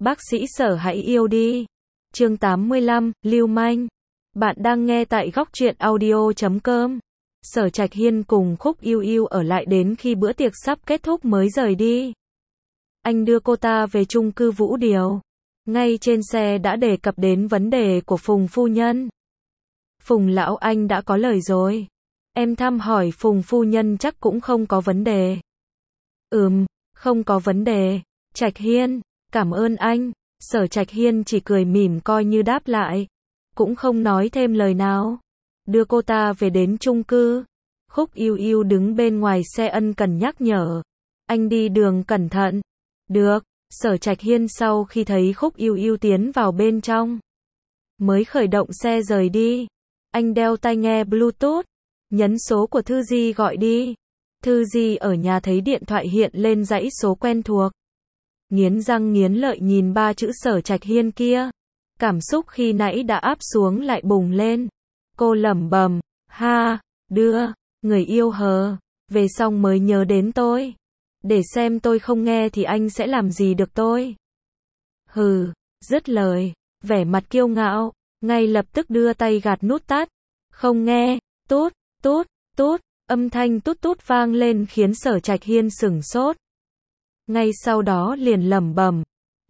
Bác sĩ Sở hãy yêu đi. Chương 85, Lưu manh. Bạn đang nghe tại góc truyện audio.com. Sở Trạch Hiên cùng Khúc Yêu Yêu ở lại đến khi bữa tiệc sắp kết thúc mới rời đi. Anh đưa cô ta về chung cư Vũ Điều. Ngay trên xe đã đề cập đến vấn đề của Phùng phu nhân. Phùng lão anh đã có lời rồi. Em thăm hỏi Phùng phu nhân chắc cũng không có vấn đề. Không có vấn đề. Trạch Hiên, cảm ơn anh. Sở Trạch Hiên chỉ cười mỉm coi như đáp lại. Cũng không nói thêm lời nào. Đưa cô ta về đến chung cư. Khúc Yêu Yêu đứng bên ngoài xe ân cần nhắc nhở. Anh đi đường cẩn thận. Được. Sở Trạch Hiên sau khi thấy Khúc Yêu Yêu tiến vào bên trong, mới khởi động xe rời đi. Anh đeo tai nghe Bluetooth. Nhấn số của Thư Di gọi đi. Thư Di ở nhà thấy điện thoại hiện lên dãy số quen thuộc. Nghiến răng nghiến lợi nhìn ba chữ Sở Trạch Hiên kia. Cảm xúc khi nãy đã áp xuống lại bùng lên. Cô lẩm bẩm, người yêu hờ, về xong mới nhớ đến tôi. Để xem tôi không nghe thì anh sẽ làm gì được tôi. Dứt lời, vẻ mặt kiêu ngạo, ngay lập tức đưa tay gạt nút tắt. Không nghe, tút, tút, tút, âm thanh tút tút vang lên khiến Sở Trạch Hiên sửng sốt. Ngay sau đó liền lẩm bẩm,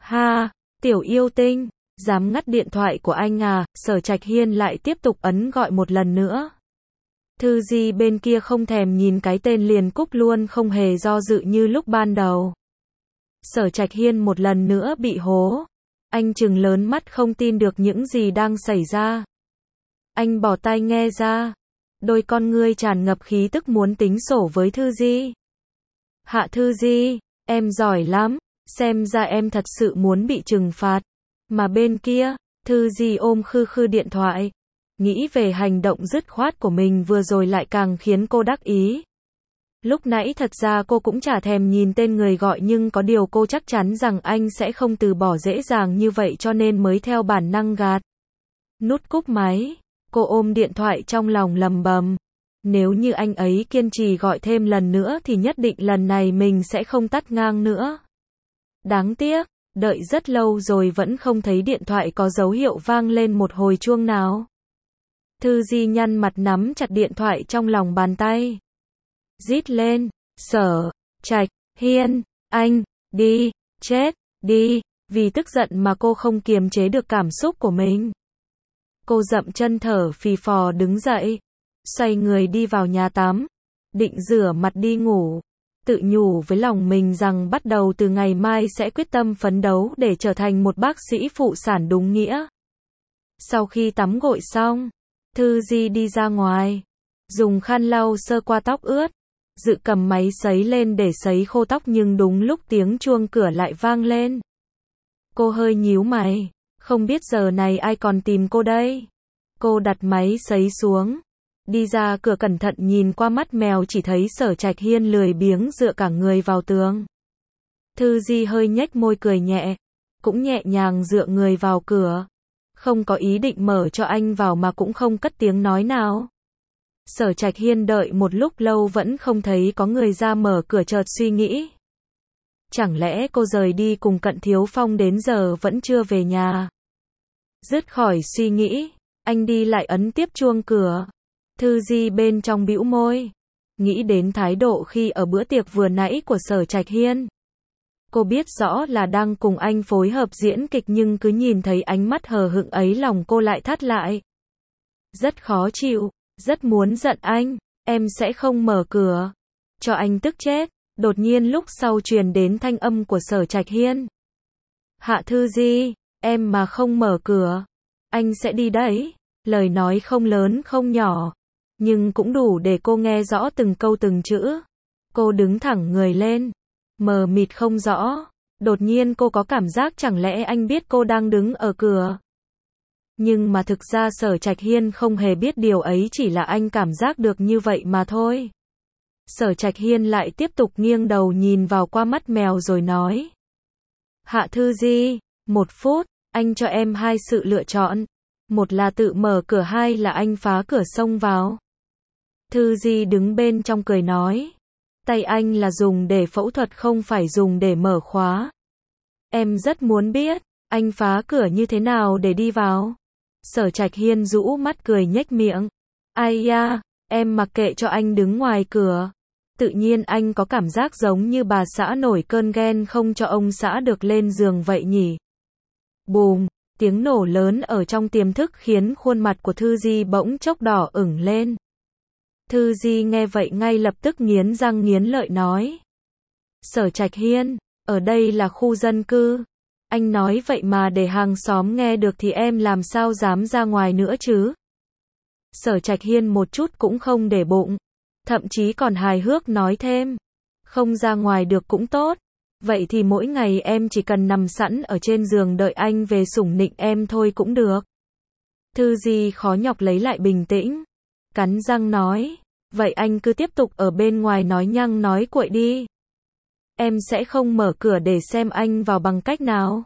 tiểu yêu tinh, dám ngắt điện thoại của anh à? Sở Trạch Hiên lại tiếp tục ấn gọi một lần nữa. Thư Di bên kia không thèm nhìn cái tên liền cúp luôn, không hề do dự như lúc ban đầu. Sở Trạch Hiên một lần nữa bị hố. Anh trừng lớn mắt không tin được những gì đang xảy ra. Anh bỏ tai nghe ra. Đôi con ngươi tràn ngập khí tức muốn tính sổ với Thư Di. Hạ Thư Di, em giỏi lắm, xem ra em thật sự muốn bị trừng phạt. Mà bên kia, Thư Di ôm khư khư điện thoại. Nghĩ về hành động dứt khoát của mình vừa rồi lại càng khiến cô đắc ý. Lúc nãy thật ra cô cũng chả thèm nhìn tên người gọi, nhưng có điều cô chắc chắn rằng anh sẽ không từ bỏ dễ dàng như vậy cho nên mới theo bản năng gạt. Nút cúp máy, cô ôm điện thoại trong lòng lầm bầm. Nếu như anh ấy kiên trì gọi thêm lần nữa thì nhất định lần này mình sẽ không tắt ngang nữa. Đáng tiếc, đợi rất lâu rồi vẫn không thấy điện thoại có dấu hiệu vang lên một hồi chuông nào. Thư Di nhăn mặt nắm chặt điện thoại trong lòng bàn tay. Rít lên, Sở Trạch Hiên, anh, đi, chết, đi. Vì tức giận mà cô không kiềm chế được cảm xúc của mình. Cô dậm chân thở phì phò đứng dậy, xoay người đi vào nhà tắm, định rửa mặt đi ngủ. Tự nhủ với lòng mình rằng bắt đầu từ ngày mai sẽ quyết tâm phấn đấu để trở thành một bác sĩ phụ sản đúng nghĩa. Sau khi tắm gội xong, Thư Di đi ra ngoài, dùng khăn lau sơ qua tóc ướt, dự cầm máy sấy lên để sấy khô tóc, nhưng đúng lúc tiếng chuông cửa lại vang lên. Cô hơi nhíu mày, không biết giờ này ai còn tìm cô đây. Cô đặt máy sấy xuống, đi ra cửa cẩn thận nhìn qua mắt mèo, chỉ thấy Sở Trạch Hiên lười biếng dựa cả người vào tường. Thư Di hơi nhếch môi cười nhẹ, cũng nhẹ nhàng dựa người vào cửa. Không có ý định mở cho anh vào mà cũng không cất tiếng nói nào. Sở Trạch Hiên đợi một lúc lâu vẫn không thấy có người ra mở cửa, chợt suy nghĩ. Chẳng lẽ cô rời đi cùng Cận Thiếu Phong đến giờ vẫn chưa về nhà? Dứt khỏi suy nghĩ, anh đi lại ấn tiếp chuông cửa. Thư Di bên trong bĩu môi, nghĩ đến thái độ khi ở bữa tiệc vừa nãy của Sở Trạch Hiên. Cô biết rõ là đang cùng anh phối hợp diễn kịch, nhưng cứ nhìn thấy ánh mắt hờ hững ấy lòng cô lại thắt lại. Rất khó chịu, rất muốn giận anh. Em sẽ không mở cửa, cho anh tức chết. Đột nhiên lúc sau truyền đến thanh âm của Sở Trạch Hiên. Hạ Thư Di, em mà không mở cửa, anh sẽ đi đấy. Lời nói không lớn không nhỏ, nhưng cũng đủ để cô nghe rõ từng câu từng chữ. Cô đứng thẳng người lên, mờ mịt không rõ. Đột nhiên cô có cảm giác chẳng lẽ anh biết cô đang đứng ở cửa. Nhưng mà thực ra Sở Trạch Hiên không hề biết điều ấy, chỉ là anh cảm giác được như vậy mà thôi. Sở Trạch Hiên lại tiếp tục nghiêng đầu nhìn vào qua mắt mèo rồi nói. Hạ Thư Di, 1 phút, anh cho em 2 sự lựa chọn. Một là tự mở cửa, 2 là anh phá cửa xông vào. Thư Di đứng bên trong cười nói. Tay anh là dùng để phẫu thuật, không phải dùng để mở khóa. Em rất muốn biết, anh phá cửa như thế nào để đi vào. Sở Trạch Hiên rũ mắt cười nhếch miệng. Ai da, em mặc kệ cho anh đứng ngoài cửa. Tự nhiên anh có cảm giác giống như bà xã nổi cơn ghen không cho ông xã được lên giường vậy nhỉ. Bùm, tiếng nổ lớn ở trong tiềm thức khiến khuôn mặt của Thư Di bỗng chốc đỏ ửng lên. Thư Di nghe vậy ngay lập tức nghiến răng nghiến lợi nói. Sở Trạch Hiên, ở đây là khu dân cư. Anh nói vậy mà để hàng xóm nghe được thì em làm sao dám ra ngoài nữa chứ. Sở Trạch Hiên một chút cũng không để bụng. Thậm chí còn hài hước nói thêm. Không ra ngoài được cũng tốt. Vậy thì mỗi ngày em chỉ cần nằm sẵn ở trên giường đợi anh về sủng nịnh em thôi cũng được. Thư Di khó nhọc lấy lại bình tĩnh. Cắn răng nói. Vậy anh cứ tiếp tục ở bên ngoài nói nhăng nói cuội đi. Em sẽ không mở cửa để xem anh vào bằng cách nào.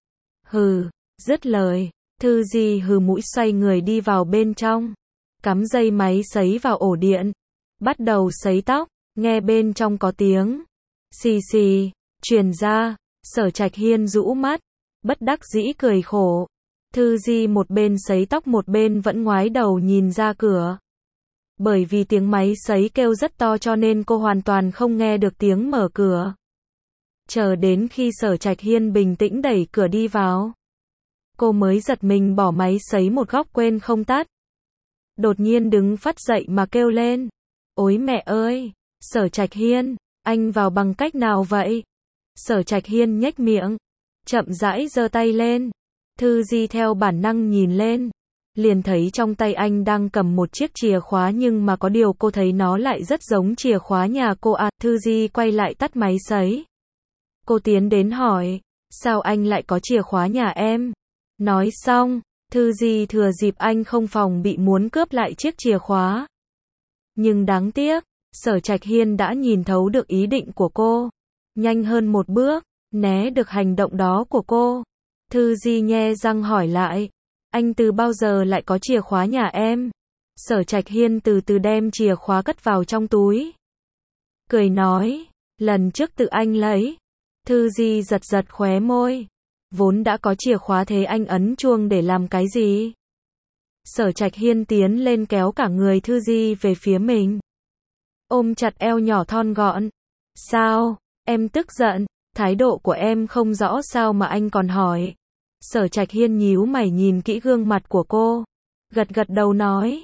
Hừ, dứt lời, Thư Di hừ mũi xoay người đi vào bên trong. Cắm dây máy sấy vào ổ điện. Bắt đầu sấy tóc, nghe bên trong có tiếng. Xì xì, truyền ra. Sở Trạch Hiên rũ mắt. Bất đắc dĩ cười khổ. Thư Di một bên sấy tóc một bên vẫn ngoái đầu nhìn ra cửa. Bởi vì tiếng máy sấy kêu rất to cho nên cô hoàn toàn không nghe được tiếng mở cửa. Chờ đến khi Sở Trạch Hiên bình tĩnh đẩy cửa đi vào. Cô mới giật mình bỏ máy sấy một góc quên không tắt. Đột nhiên đứng phắt dậy mà kêu lên. Ôi mẹ ơi, Sở Trạch Hiên, anh vào bằng cách nào vậy? Sở Trạch Hiên nhếch miệng, chậm rãi giơ tay lên. Thư Di theo bản năng nhìn lên. Liền thấy trong tay anh đang cầm một chiếc chìa khóa nhưng mà có điều cô thấy nó lại rất giống chìa khóa nhà cô à. Thư Di quay lại tắt máy sấy. Cô tiến đến hỏi, sao anh lại có chìa khóa nhà em? Nói xong, Thư Di thừa dịp anh không phòng bị muốn cướp lại chiếc chìa khóa. Nhưng đáng tiếc, Sở Trạch Hiên đã nhìn thấu được ý định của cô. Nhanh hơn một bước, né được hành động đó của cô. Thư Di nhe răng hỏi lại. Anh từ bao giờ lại có chìa khóa nhà em? Sở Trạch Hiên từ từ đem chìa khóa cất vào trong túi. Cười nói, lần trước tự anh lấy. Thư Di giật giật khóe môi. Vốn đã có chìa khóa thế anh ấn chuông để làm cái gì? Sở Trạch Hiên tiến lên kéo cả người Thư Di về phía mình. Ôm chặt eo nhỏ thon gọn. Sao? Em tức giận, thái độ của em không rõ sao mà anh còn hỏi. Sở Trạch Hiên nhíu mày nhìn kỹ gương mặt của cô. Gật gật đầu nói.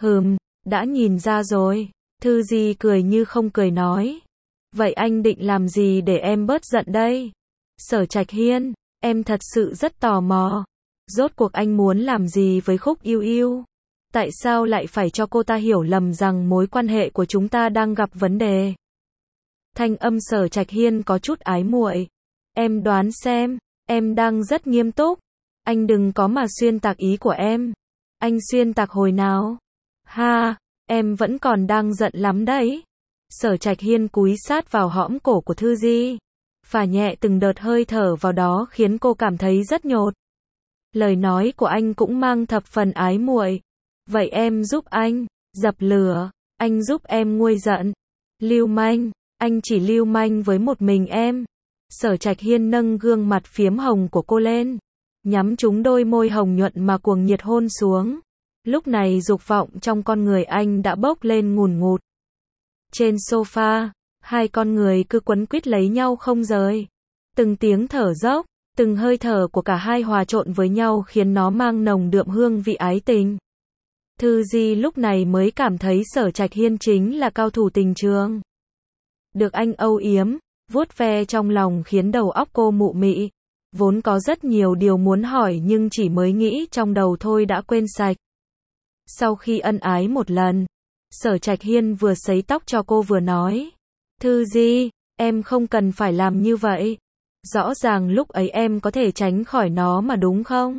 Đã nhìn ra rồi. Thư Di cười như không cười nói. Vậy anh định làm gì để em bớt giận đây? Sở Trạch Hiên, em thật sự rất tò mò. Rốt cuộc anh muốn làm gì với Khúc Yêu Yêu? Tại sao lại phải cho cô ta hiểu lầm rằng mối quan hệ của chúng ta đang gặp vấn đề? Thanh âm Sở Trạch Hiên có chút ái muội. Em đoán xem, em đang rất nghiêm túc. Anh đừng có mà xuyên tạc ý của em. Anh xuyên tạc hồi nào? Ha, em vẫn còn đang giận lắm đấy. Sở Trạch Hiên cúi sát vào hõm cổ của Thư Di. Phả nhẹ từng đợt hơi thở vào đó khiến cô cảm thấy rất nhột. Lời nói của anh cũng mang thập phần ái muội. Vậy em giúp anh dập lửa, anh giúp em nguôi giận. Lưu manh, anh chỉ lưu manh với một mình em. Sở Trạch Hiên nâng gương mặt phiếm hồng của cô lên, nhắm trúng đôi môi hồng nhuận mà cuồng nhiệt hôn xuống. Lúc này dục vọng trong con người anh đã bốc lên ngùn ngụt. Trên sofa, hai con người cứ quấn quýt lấy nhau không rời. Từng tiếng thở dốc, từng hơi thở của cả hai hòa trộn với nhau khiến nó mang nồng đượm hương vị ái tình. Thư Di lúc này mới cảm thấy Sở Trạch Hiên chính là cao thủ tình trường. Được anh âu yếm, vuốt ve trong lòng khiến đầu óc cô mụ mị. Vốn có rất nhiều điều muốn hỏi nhưng chỉ mới nghĩ trong đầu thôi đã quên sạch. Sau khi ân ái một lần, Sở Trạch Hiên vừa sấy tóc cho cô vừa nói. Thư Di, em không cần phải làm như vậy. Rõ ràng lúc ấy em có thể tránh khỏi nó mà đúng không?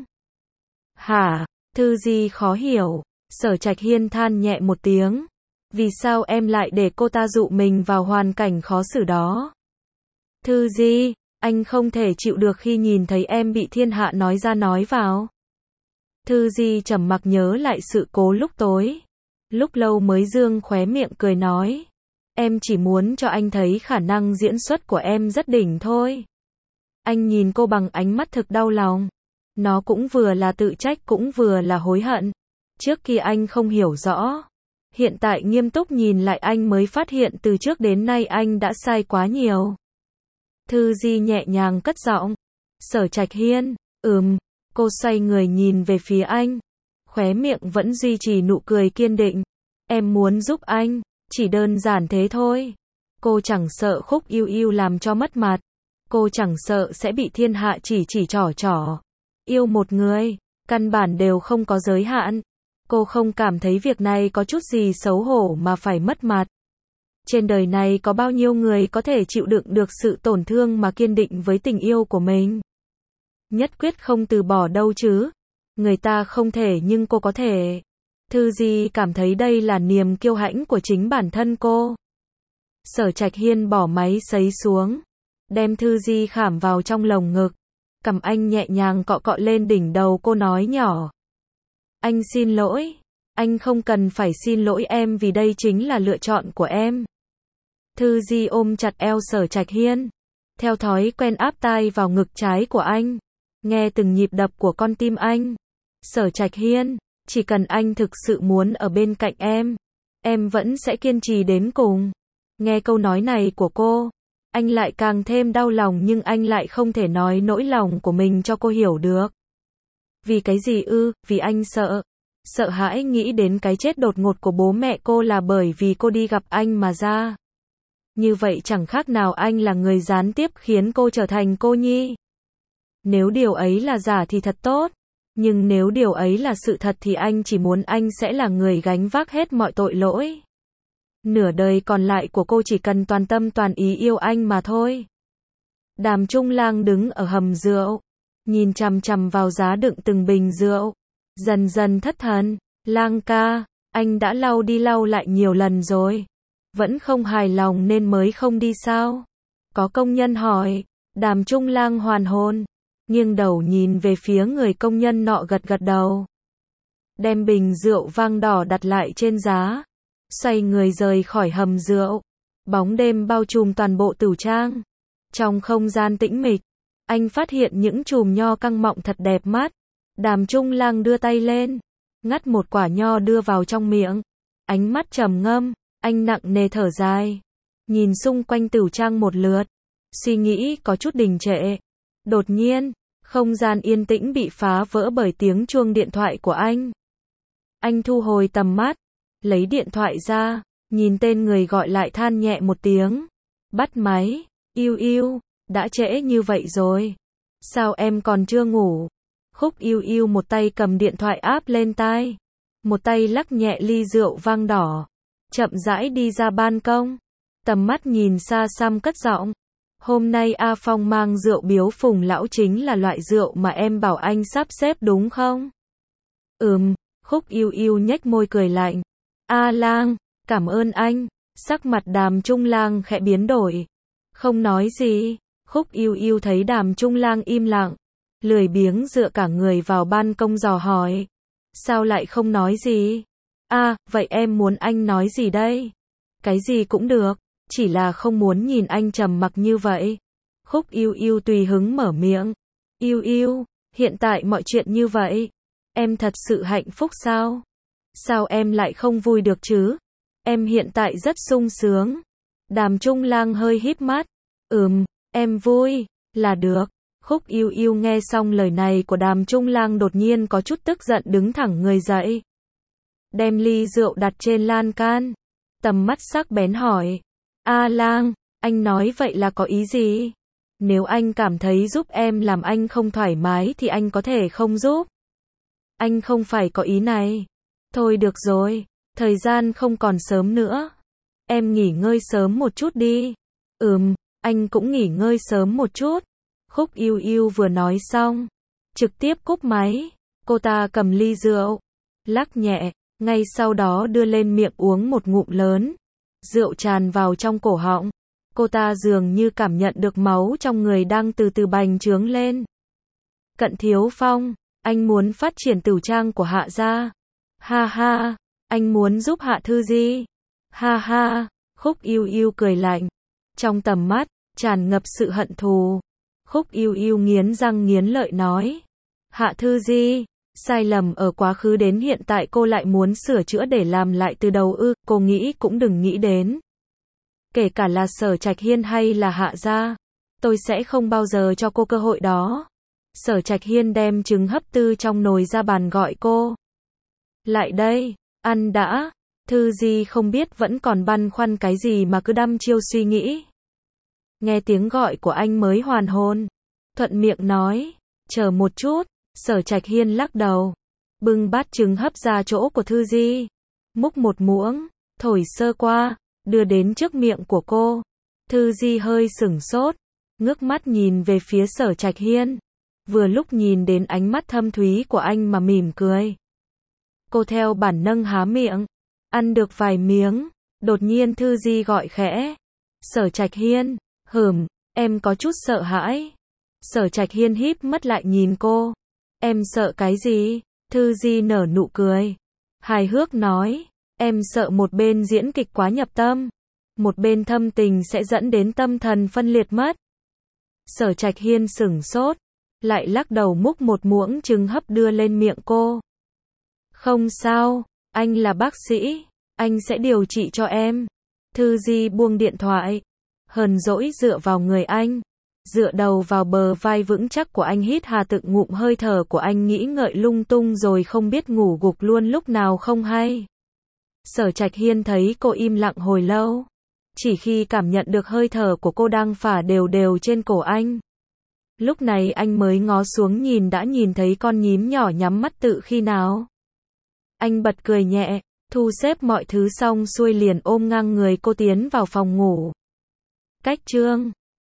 Hả? Thư Di khó hiểu. Sở Trạch Hiên than nhẹ một tiếng. Vì sao em lại để cô ta dụ mình vào hoàn cảnh khó xử đó? Thư Di, anh không thể chịu được khi nhìn thấy em bị thiên hạ nói ra nói vào. Thư Di trầm mặc nhớ lại sự cố lúc tối. Lúc lâu mới dương khóe miệng cười nói. Em chỉ muốn cho anh thấy khả năng diễn xuất của em rất đỉnh thôi. Anh nhìn cô bằng ánh mắt thực đau lòng. Nó cũng vừa là tự trách cũng vừa là hối hận. Trước kia anh không hiểu rõ. Hiện tại nghiêm túc nhìn lại anh mới phát hiện từ trước đến nay anh đã sai quá nhiều. Thư Di nhẹ nhàng cất giọng. Sở Trạch Hiên, cô xoay người nhìn về phía anh. Khóe miệng vẫn duy trì nụ cười kiên định. Em muốn giúp anh, chỉ đơn giản thế thôi. Cô chẳng sợ Khúc Yêu Yêu làm cho mất mặt. Cô chẳng sợ sẽ bị thiên hạ chỉ trỏ. Yêu một người, căn bản đều không có giới hạn. Cô không cảm thấy việc này có chút gì xấu hổ mà phải mất mặt. Trên đời này có bao nhiêu người có thể chịu đựng được sự tổn thương mà kiên định với tình yêu của mình. Nhất quyết không từ bỏ đâu chứ. Người ta không thể nhưng cô có thể. Thư Di cảm thấy đây là niềm kiêu hãnh của chính bản thân cô. Sở Trạch Hiên bỏ máy sấy xuống. Đem Thư Di khảm vào trong lồng ngực. Cầm anh nhẹ nhàng cọ cọ lên đỉnh đầu cô nói nhỏ. Anh xin lỗi. Anh không cần phải xin lỗi em vì đây chính là lựa chọn của em. Thư Di ôm chặt eo Sở Trạch Hiên. Theo thói quen áp tai vào ngực trái của anh. Nghe từng nhịp đập của con tim anh. Sở Trạch Hiên, chỉ cần anh thực sự muốn ở bên cạnh em vẫn sẽ kiên trì đến cùng. Nghe câu nói này của cô, anh lại càng thêm đau lòng nhưng anh lại không thể nói nỗi lòng của mình cho cô hiểu được. Vì cái gì ư? Vì anh sợ. Sợ hãi nghĩ đến cái chết đột ngột của bố mẹ cô là bởi vì cô đi gặp anh mà ra. Như vậy chẳng khác nào anh là người gián tiếp khiến cô trở thành cô nhi. Nếu điều ấy là giả thì thật tốt. Nhưng nếu điều ấy là sự thật thì anh chỉ muốn anh sẽ là người gánh vác hết mọi tội lỗi. Nửa đời còn lại của cô chỉ cần toàn tâm toàn ý yêu anh mà thôi. Đàm Trung Lang đứng ở hầm rượu. Nhìn chằm chằm vào giá đựng từng bình rượu. Dần dần thất thần. Lang ca, anh đã lau đi lau lại nhiều lần rồi. Vẫn không hài lòng nên mới không đi sao? Có công nhân hỏi. Đàm Trung Lang hoàn hồn. Nghiêng đầu nhìn về phía người công nhân nọ gật gật đầu. Đem bình rượu vang đỏ đặt lại trên giá. Xoay người rời khỏi hầm rượu. Bóng đêm bao trùm toàn bộ tửu trang. Trong không gian tĩnh mịch, anh phát hiện những chùm nho căng mọng thật đẹp mắt. Đàm Trung Lang đưa tay lên, ngắt một quả nho đưa vào trong miệng. Ánh mắt trầm ngâm, anh nặng nề thở dài. Nhìn xung quanh tửu trang một lượt. Suy nghĩ có chút đình trệ. Đột nhiên, không gian yên tĩnh bị phá vỡ bởi tiếng chuông điện thoại của anh. Anh thu hồi tầm mắt, lấy điện thoại ra, nhìn tên người gọi lại than nhẹ một tiếng. Bắt máy, Yêu Yêu, đã trễ như vậy rồi. Sao em còn chưa ngủ? Khúc Yêu Yêu một tay cầm điện thoại áp lên tai, một tay lắc nhẹ ly rượu vang đỏ, chậm rãi đi ra ban công. Tầm mắt nhìn xa xăm cất giọng. Hôm nay A Phong mang rượu biếu Phùng lão chính là loại rượu mà em bảo anh sắp xếp đúng không? Khúc Yêu Yêu nhếch môi cười lạnh. A Lang, cảm ơn anh. Sắc mặt Đàm Trung Lang khẽ biến đổi. Không nói gì. Khúc Yêu Yêu thấy Đàm Trung Lang im lặng, lười biếng dựa cả người vào ban công dò hỏi. Sao lại không nói gì? Vậy em muốn anh nói gì đây? Cái gì cũng được. Chỉ là không muốn nhìn anh trầm mặc như vậy. Khúc Yêu Yêu tùy hứng mở miệng. Yêu Yêu, hiện tại mọi chuyện như vậy, em thật sự hạnh phúc sao? Sao em lại không vui được chứ? Em hiện tại rất sung sướng. Đàm Trung Lang hơi híp mắt. Em vui, là được. Khúc Yêu Yêu nghe xong lời này của Đàm Trung Lang đột nhiên có chút tức giận đứng thẳng người dậy. Đem ly rượu đặt trên lan can. Tầm mắt sắc bén hỏi. A Lang, anh nói vậy là có ý gì? Nếu anh cảm thấy giúp em làm anh không thoải mái thì anh có thể không giúp. Anh không phải có ý này. Thôi được rồi, thời gian không còn sớm nữa. Em nghỉ ngơi sớm một chút đi. Anh cũng nghỉ ngơi sớm một chút. Khúc Yêu Yêu vừa nói xong, trực tiếp cúp máy. Cô ta cầm ly rượu, lắc nhẹ, ngay sau đó đưa lên miệng uống một ngụm lớn. Rượu tràn vào trong cổ họng. Cô ta dường như cảm nhận được máu trong người đang từ từ bành trướng lên. Cận Thiếu Phong, anh muốn phát triển tửu trang của Hạ gia. Ha ha, anh muốn giúp Hạ Thư Di. Ha ha, Khúc Yêu Yêu cười lạnh. Trong tầm mắt, tràn ngập sự hận thù. Khúc Yêu Yêu nghiến răng nghiến lợi nói. Hạ Thư Di, sai lầm ở quá khứ đến hiện tại cô lại muốn sửa chữa để làm lại từ đầu ư, cô nghĩ cũng đừng nghĩ đến. Kể cả là Sở Trạch Hiên hay là Hạ gia, tôi sẽ không bao giờ cho cô cơ hội đó. Sở Trạch Hiên đem trứng hấp tư trong nồi ra bàn gọi cô. Lại đây, ăn đã. Thư Di không biết vẫn còn băn khoăn cái gì mà cứ đăm chiêu suy nghĩ. Nghe tiếng gọi của anh mới hoàn hồn. Thuận miệng nói, chờ một chút. Sở Trạch Hiên lắc đầu, bưng bát trứng hấp ra chỗ của Thư Di, múc một muỗng, thổi sơ qua, đưa đến trước miệng của cô. Thư Di hơi sửng sốt, ngước mắt nhìn về phía Sở Trạch Hiên, vừa lúc nhìn đến ánh mắt thâm thúy của anh mà mỉm cười. Cô theo bản năng há miệng, ăn được vài miếng, đột nhiên Thư Di gọi khẽ. Sở Trạch Hiên, em có chút sợ hãi. Sở Trạch Hiên híp mắt lại nhìn cô. Em sợ cái gì? Thư Di nở nụ cười. Hài hước nói, em sợ một bên diễn kịch quá nhập tâm, một bên thâm tình sẽ dẫn đến tâm thần phân liệt mất. Sở Trạch Hiên sửng sốt, lại lắc đầu múc một muỗng trứng hấp đưa lên miệng cô. Không sao, anh là bác sĩ, anh sẽ điều trị cho em. Thư Di buông điện thoại, hờn dỗi dựa vào người anh. Dựa đầu vào bờ vai vững chắc của anh, hít hà từng ngụm hơi thở của anh, nghĩ ngợi lung tung rồi không biết ngủ gục luôn lúc nào không hay. Sở Trạch Hiên thấy cô im lặng hồi lâu, chỉ khi cảm nhận được hơi thở của cô đang phả đều đều trên cổ anh. Lúc này anh mới ngó xuống nhìn, đã nhìn thấy con nhím nhỏ nhắm mắt tự khi nào. Anh bật cười nhẹ, thu xếp mọi thứ xong xuôi liền ôm ngang người cô tiến vào phòng ngủ. Cách chương